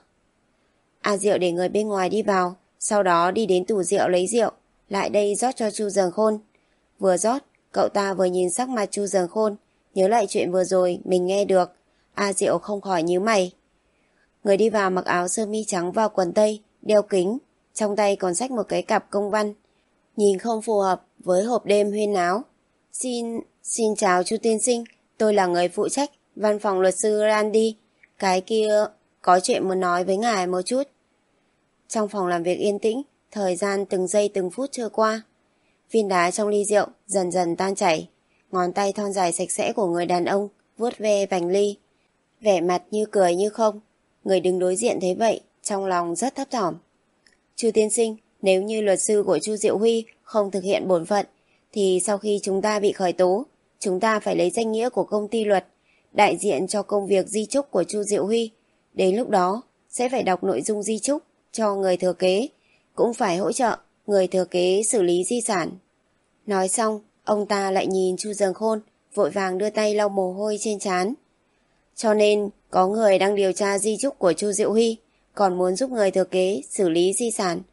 A Diệu để người bên ngoài đi vào, sau đó đi đến tủ rượu lấy rượu, lại đây rót cho Chu Dần Khôn. Vừa rót, cậu ta vừa nhìn sắc mặt Chu Dần Khôn, nhớ lại chuyện vừa rồi mình nghe được. A Diệu không khỏi nhíu mày. Người đi vào mặc áo sơ mi trắng và quần tây, đeo kính, trong tay còn xách một cái cặp công văn. Nhìn không phù hợp với hộp đêm huyên náo. Xin, xin chào Chu tiên sinh, tôi là người phụ trách văn phòng luật sư Randy. Cái kia có chuyện muốn nói với ngài một chút. Trong phòng làm việc yên tĩnh, thời gian từng giây từng phút trôi qua. Viên đá trong ly rượu dần dần tan chảy. Ngón tay thon dài sạch sẽ của người đàn ông vuốt ve vành ly, vẻ mặt như cười như không. Người đứng đối diện thấy vậy, trong lòng rất thấp thỏm. Chu tiên sinh, nếu như luật sư của Chu Diệu Huy không thực hiện bổn phận, thì sau khi chúng ta bị khởi tố, chúng ta phải lấy danh nghĩa của công ty luật, đại diện cho công việc di chúc của Chu Diệu Huy. Đến lúc đó, sẽ phải đọc nội dung di chúc cho người thừa kế, cũng phải hỗ trợ người thừa kế xử lý di sản. Nói xong, ông ta lại nhìn Chu Dần Khôn, vội vàng đưa tay lau mồ hôi trên trán. Cho nên, có người đang điều tra di chúc của Chu Diệu Huy, còn muốn giúp người thừa kế xử lý di sản.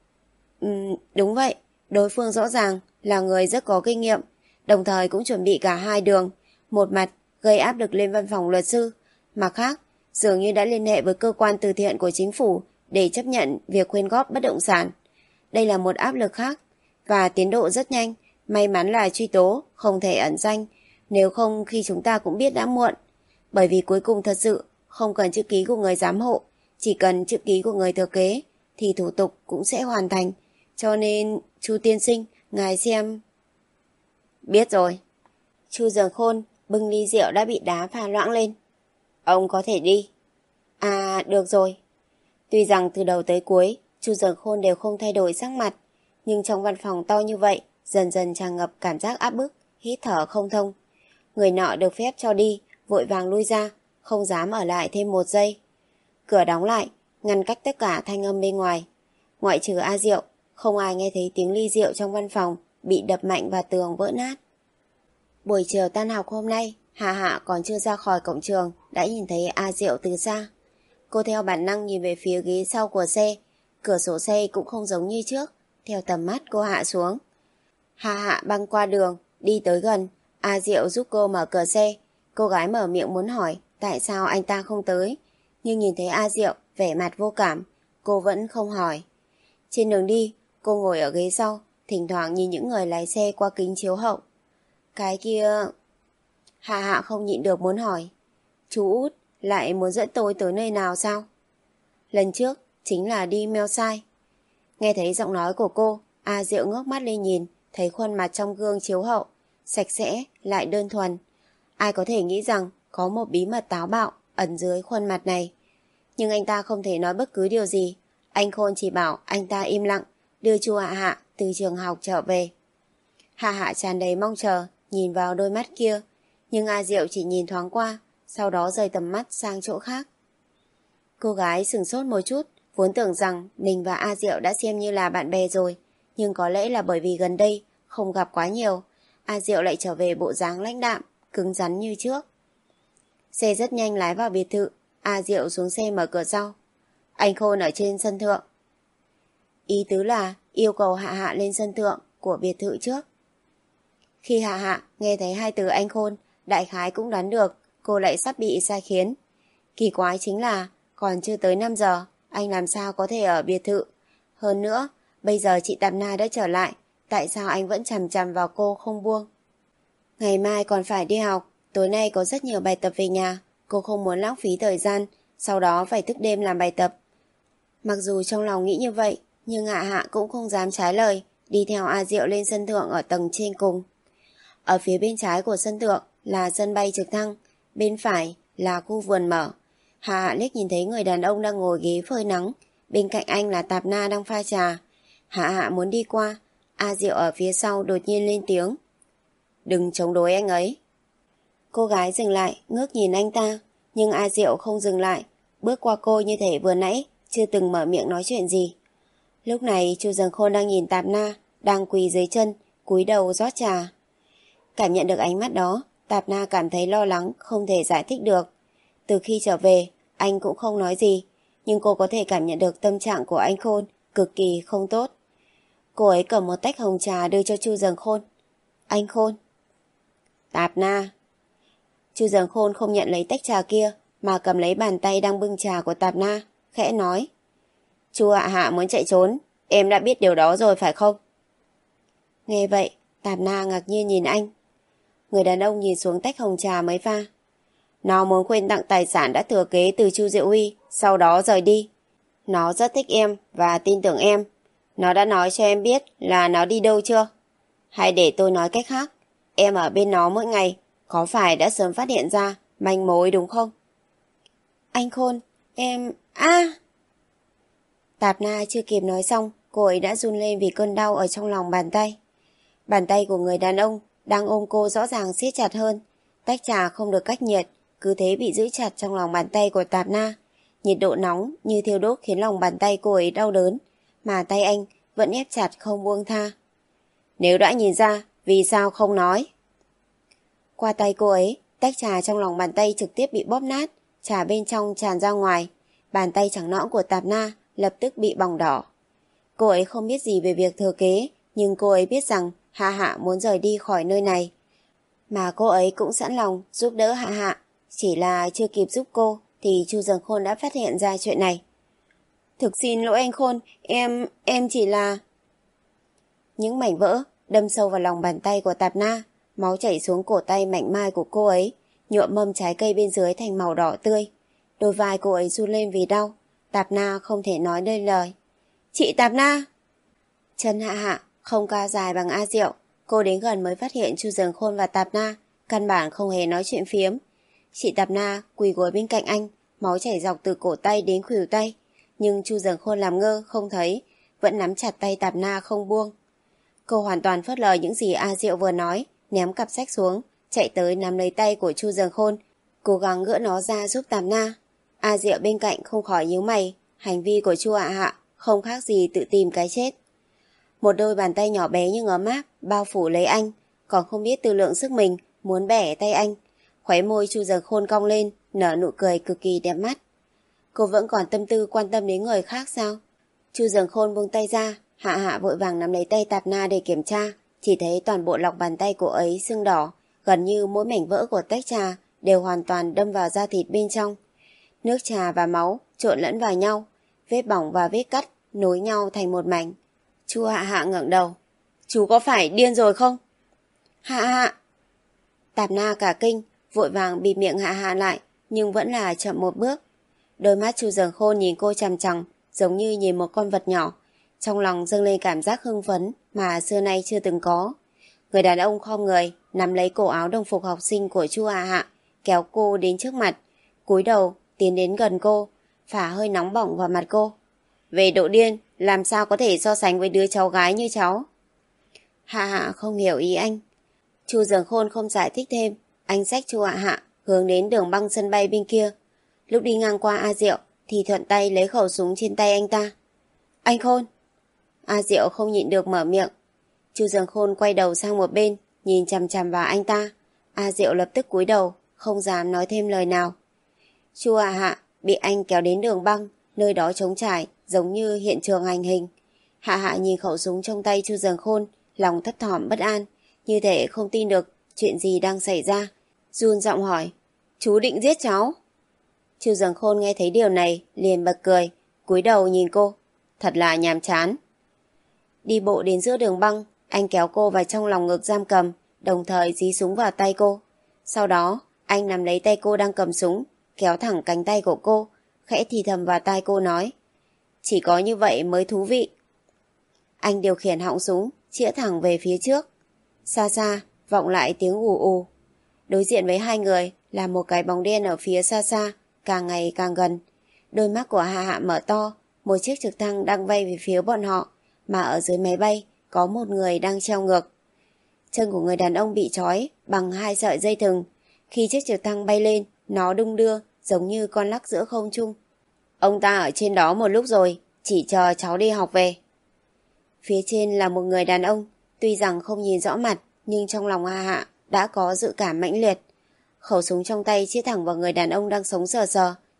Ừm, đúng vậy, đối phương rõ ràng là người rất có kinh nghiệm, đồng thời cũng chuẩn bị cả hai đường. Một mặt, gây áp lực lên văn phòng luật sư, mặt khác, dường như đã liên hệ với cơ quan từ thiện của chính phủ để chấp nhận việc quyên góp bất động sản. Đây là một áp lực khác, và tiến độ rất nhanh, may mắn là truy tố không thể ẩn danh, nếu không khi chúng ta cũng biết đã muộn. Bởi vì cuối cùng thật sự không cần chữ ký của người giám hộ, chỉ cần chữ ký của người thừa kế, thì thủ tục cũng sẽ hoàn thành. Cho nên, Chu tiên sinh, ngài xem... Biết rồi. Chu Dần Khôn bưng ly rượu đã bị đá pha loãng lên. Ông có thể đi. À, được rồi. Tuy rằng từ đầu tới cuối, Chu Dần Khôn đều không thay đổi sắc mặt, nhưng trong văn phòng to như vậy, dần dần tràn ngập cảm giác áp bức, hít thở không thông. Người nọ được phép cho đi, vội vàng lui ra, không dám ở lại thêm một giây. Cửa đóng lại, ngăn cách tất cả thanh âm bên ngoài. Ngoại trừ A Diệu, không ai nghe thấy tiếng ly rượu trong văn phòng bị đập mạnh vào tường vỡ nát. Buổi chiều tan học hôm nay, Hà Hạ còn chưa ra khỏi cổng trường đã nhìn thấy A Diệu từ xa. Cô theo bản năng nhìn về phía ghế sau của xe, cửa sổ xe cũng không giống như trước. Theo tầm mắt cô hạ xuống. Hà Hạ băng qua đường, đi tới gần. A Diệu giúp cô mở cửa xe. Cô gái mở miệng muốn hỏi tại sao anh ta không tới, nhưng nhìn thấy A Diệu vẻ mặt vô cảm, cô vẫn không hỏi. Trên đường đi, cô ngồi ở ghế sau, thỉnh thoảng nhìn những người lái xe qua kính chiếu hậu. Cái kia... Hà Hạ không nhịn được muốn hỏi. Chú Út lại muốn dẫn tôi tới nơi nào sao? Lần trước chính là đi meo sai. Nghe thấy giọng nói của cô, A Diệu ngước mắt lên nhìn, thấy khuôn mặt trong gương chiếu hậu, sạch sẽ, lại đơn thuần. Ai có thể nghĩ rằng có một bí mật táo bạo ẩn dưới khuôn mặt này. Nhưng anh ta không thể nói bất cứ điều gì. Anh Khôn chỉ bảo anh ta im lặng, đưa Chu Hạ Hạ từ trường học trở về. Hạ Hạ tràn đầy mong chờ, nhìn vào đôi mắt kia, nhưng A Diệu chỉ nhìn thoáng qua, sau đó rời tầm mắt sang chỗ khác. Cô gái sửng sốt một chút, vốn tưởng rằng mình và A Diệu đã xem như là bạn bè rồi, nhưng có lẽ là bởi vì gần đây không gặp quá nhiều, A Diệu lại trở về bộ dáng lãnh đạm, cứng rắn như trước. Xe rất nhanh lái vào biệt thự, A Diệu xuống xe mở cửa sau. Anh Khôn ở trên sân thượng. Ý tứ là yêu cầu Hạ Hạ lên sân thượng của biệt thự trước. Khi Hạ Hạ nghe thấy hai từ anh Khôn, đại khái cũng đoán được cô lại sắp bị sai khiến. Kỳ quái chính là còn chưa tới năm giờ, anh làm sao có thể ở biệt thự. Hơn nữa, bây giờ chị Tạp Na đã trở lại, tại sao anh vẫn chằm chằm vào cô không buông? Ngày mai còn phải đi học, tối nay có rất nhiều bài tập về nhà, cô không muốn lãng phí thời gian, sau đó phải thức đêm làm bài tập. Mặc dù trong lòng nghĩ như vậy, nhưng Hạ Hạ cũng không dám trái lời, đi theo A Diệu lên sân thượng ở tầng trên cùng. Ở phía bên trái của sân thượng là sân bay trực thăng, bên phải là khu vườn mở. Hạ Hạ liếc nhìn thấy người đàn ông đang ngồi ghế phơi nắng, bên cạnh anh là Tạp Na đang pha trà. Hạ Hạ muốn đi qua, A Diệu ở phía sau đột nhiên lên tiếng. Đừng chống đối anh ấy. Cô gái dừng lại, ngước nhìn anh ta, nhưng A Diệu không dừng lại, bước qua cô như thể vừa nãy chưa từng mở miệng nói chuyện gì. Lúc này Chu Dần Khôn đang nhìn Tạp Na đang quỳ dưới chân, cúi đầu rót trà. Cảm nhận được ánh mắt đó, Tạp Na cảm thấy lo lắng, không thể giải thích được. Từ khi trở về, Anh cũng không nói gì, nhưng cô có thể cảm nhận được tâm trạng của anh Khôn cực kỳ không tốt. Cô ấy cầm một tách hồng trà đưa cho Chu Dần Khôn. Anh Khôn. Tạp Na. Chu Dần Khôn không nhận lấy tách trà kia, mà cầm lấy bàn tay đang bưng trà của Tạp Na, khẽ nói. Chu Hạ Hạ muốn chạy trốn, em đã biết điều đó rồi phải không? Nghe vậy, Tạp Na ngạc nhiên nhìn anh. Người đàn ông nhìn xuống tách hồng trà mấy pha. Nó muốn quên tặng tài sản đã thừa kế từ Chu Diệu Huy, sau đó rời đi. Nó rất thích em và tin tưởng em. Nó đã nói cho em biết là nó đi đâu chưa? Hay để tôi nói cách khác, em ở bên nó mỗi ngày, có phải đã sớm phát hiện ra manh mối đúng không? Anh Khôn, em... a à! Tạp Na chưa kịp nói xong, cô ấy đã run lên vì cơn đau ở trong lòng bàn tay. Bàn tay của người đàn ông đang ôm cô rõ ràng siết chặt hơn. Tách trà không được cách nhiệt, cứ thế bị giữ chặt trong lòng bàn tay của Tạp Na. Nhiệt độ nóng như thiêu đốt khiến lòng bàn tay cô ấy đau đớn, mà tay anh vẫn ép chặt không buông tha. Nếu đã nhìn ra, vì sao không nói? Qua tay cô ấy, tách trà trong lòng bàn tay trực tiếp bị bóp nát, trà bên trong tràn ra ngoài. Bàn tay trắng nõn của Tạp Na lập tức bị bỏng đỏ. Cô ấy không biết gì về việc thừa kế, nhưng cô ấy biết rằng Hạ Hạ muốn rời đi khỏi nơi này. Mà cô ấy cũng sẵn lòng giúp đỡ Hạ Hạ, chỉ là chưa kịp giúp cô thì Chu Dần Khôn đã phát hiện ra chuyện này. Thực xin lỗi anh Khôn, em, em chỉ là... Những mảnh vỡ đâm sâu vào lòng bàn tay của Tạp Na, máu chảy xuống cổ tay mảnh mai của cô ấy, nhuộm mâm trái cây bên dưới thành màu đỏ tươi. Đôi vai cô ấy run lên vì đau, Tạp Na không thể nói nên lời. Chị Tạp Na! Chân Hạ Hạ không ca dài bằng A Diệu, cô đến gần mới phát hiện Chu Dần Khôn và Tạp Na căn bản không hề nói chuyện phiếm. Chị Tạp Na quỳ gối bên cạnh anh, máu chảy dọc từ cổ tay đến khuỷu tay, nhưng Chu Dần Khôn làm ngơ không thấy, vẫn nắm chặt tay Tạp Na không buông. Cô hoàn toàn phớt lờ những gì A Diệu vừa nói, ném cặp sách xuống, chạy tới nắm lấy tay của Chu Dần Khôn, cố gắng gỡ nó ra giúp Tạp Na. A Diệu bên cạnh không khỏi nhíu mày, hành vi của Chu Hạ Hạ không khác gì tự tìm cái chết. Một đôi bàn tay nhỏ bé như ấm áp bao phủ lấy anh, còn không biết tự lượng sức mình, muốn bẻ tay anh. Khóe môi Chu Dần Khôn cong lên, nở nụ cười cực kỳ đẹp mắt. Cô vẫn còn tâm tư quan tâm đến người khác sao? Chu Dần Khôn buông tay ra, Hạ Hạ vội vàng nắm lấy tay Tạp Na để kiểm tra, chỉ thấy toàn bộ lòng bàn tay cô ấy sưng đỏ, gần như mỗi mảnh vỡ của tách trà đều hoàn toàn đâm vào da thịt bên trong. Nước trà và máu trộn lẫn vào nhau, vết bỏng và vết cắt nối nhau thành một mảnh. Chu Hạ Hạ ngẩng đầu. Chú có phải điên rồi không? Hạ Hạ! Tạp Na cả kinh, vội vàng bịt miệng Hạ Hạ lại, nhưng vẫn là chậm một bước. Đôi mắt Chu Dần Khôn nhìn cô chằm chằm, giống như nhìn một con vật nhỏ. Trong lòng dâng lên cảm giác hưng phấn mà xưa nay chưa từng có. Người đàn ông khom người, nắm lấy cổ áo đồng phục học sinh của Chu Hạ Hạ, kéo cô đến trước mặt, cúi đầu tiến đến gần cô, phả hơi nóng bỏng vào mặt cô. Về độ điên, làm sao có thể so sánh với đứa cháu gái như cháu? Hạ Hạ không hiểu ý anh. Chu Dần Khôn không giải thích thêm, anh xách Chu Hạ Hạ hướng đến đường băng sân bay bên kia. Lúc đi ngang qua A Diệu thì thuận tay lấy khẩu súng trên tay anh ta. Anh Khôn! A Diệu không nhịn được mở miệng. Chu Dần Khôn quay đầu sang một bên, nhìn chằm chằm vào anh ta. A Diệu lập tức cúi đầu, không dám nói thêm lời nào. Chu Hạ Hạ bị anh kéo đến đường băng, nơi đó trống trải, giống như hiện trường hành hình. Hạ Hạ nhìn khẩu súng trong tay Chu Dần Khôn, lòng thấp thỏm bất an, như thể không tin được chuyện gì đang xảy ra. Run giọng hỏi, chú định giết cháu? Chu Dần Khôn nghe thấy điều này, liền bật cười, cúi đầu nhìn cô. Thật là nhàm chán. Đi bộ đến giữa đường băng, anh kéo cô vào trong lòng ngực giam cầm, đồng thời dí súng vào tay cô. Sau đó, anh nắm lấy tay cô đang cầm súng, kéo thẳng cánh tay của cô, khẽ thì thầm vào tai cô nói, chỉ có như vậy mới thú vị. Anh điều khiển họng súng, chĩa thẳng về phía trước. Xa xa, vọng lại tiếng ù ù. Đối diện với hai người là một cái bóng đen ở phía xa xa, càng ngày càng gần. Đôi mắt của Hạ Hạ mở to, một chiếc trực thăng đang bay về phía bọn họ, mà ở dưới máy bay có một người đang treo ngược. Chân của người đàn ông bị trói bằng hai sợi dây thừng. Khi chiếc trực thăng bay lên, nó đung đưa, giống như con lắc giữa không trung. Ông ta ở trên đó một lúc rồi, chỉ chờ cháu đi học về. Phía trên là một người đàn ông, tuy rằng không nhìn rõ mặt, nhưng trong lòng Hạ Hạ đã có dự cảm mãnh liệt. Khẩu súng trong tay chĩa thẳng vào người đàn ông đang sống sờ sờ,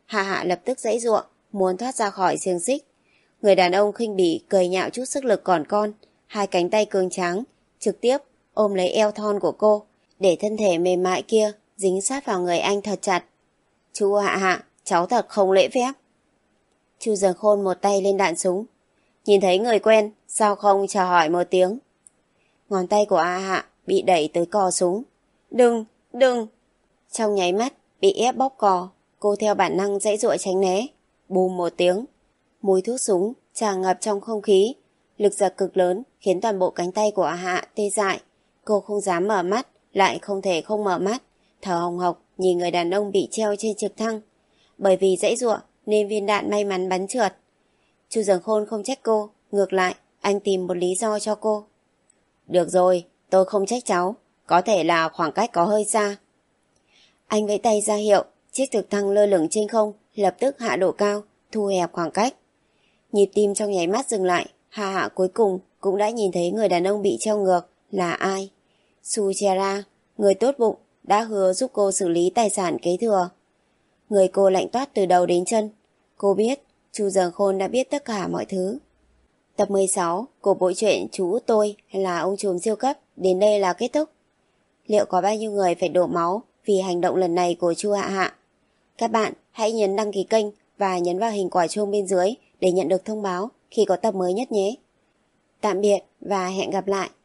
Hạ Hạ lập tức giãy giụa, muốn thoát ra khỏi xiềng xích. Người đàn ông khinh bỉ cười nhạo chút sức lực còn con, hai cánh tay cường tráng trực tiếp ôm lấy eo thon của cô, để thân thể mềm mại kia dính sát vào người anh thật chặt. Chú Hạ Hạ, cháu thật không lễ phép. Chu Dần Khôn một tay lên đạn súng. Nhìn thấy người quen, sao không chào hỏi một tiếng? Ngón tay của Hạ Hạ bị đẩy tới cò súng. Đừng, đừng! Trong nháy mắt, bị ép bóp cò, cô theo bản năng giãy giụa tránh né. Bùm một tiếng, mùi thuốc súng tràn ngập trong không khí, lực giật cực lớn khiến toàn bộ cánh tay của Hạ Hạ tê dại. Cô không dám mở mắt, lại không thể không mở mắt, thở hồng hộc nhìn người đàn ông bị treo trên trực thăng. Bởi vì giãy giụa nên viên đạn may mắn bắn trượt. Chu Dần Khôn không trách cô, ngược lại anh tìm một lý do cho cô. Được rồi, tôi không trách cháu, có thể là khoảng cách có hơi xa. Anh vẫy tay ra hiệu, chiếc trực thăng lơ lửng trên không lập tức hạ độ cao, thu hẹp khoảng cách. Nhịp tim trong nháy mắt dừng lại, Hạ Hạ cuối cùng cũng đã nhìn thấy người đàn ông bị treo ngược là ai. Suchera, người tốt bụng, đã hứa giúp cô xử lý tài sản kế thừa. Người cô lạnh toát từ đầu đến chân. Cô biết, Chu Dần Khôn đã biết tất cả mọi thứ. Tập mười sáu của bộ truyện Chú Tôi là Ông Trùm Siêu Cấp đến đây là kết thúc. Liệu có bao nhiêu người phải đổ máu vì hành động lần này của Chu Hạ Hạ? Các bạn hãy nhấn đăng ký kênh và nhấn vào hình quả chuông bên dưới để nhận được thông báo khi có tập mới nhất nhé. Tạm biệt và hẹn gặp lại.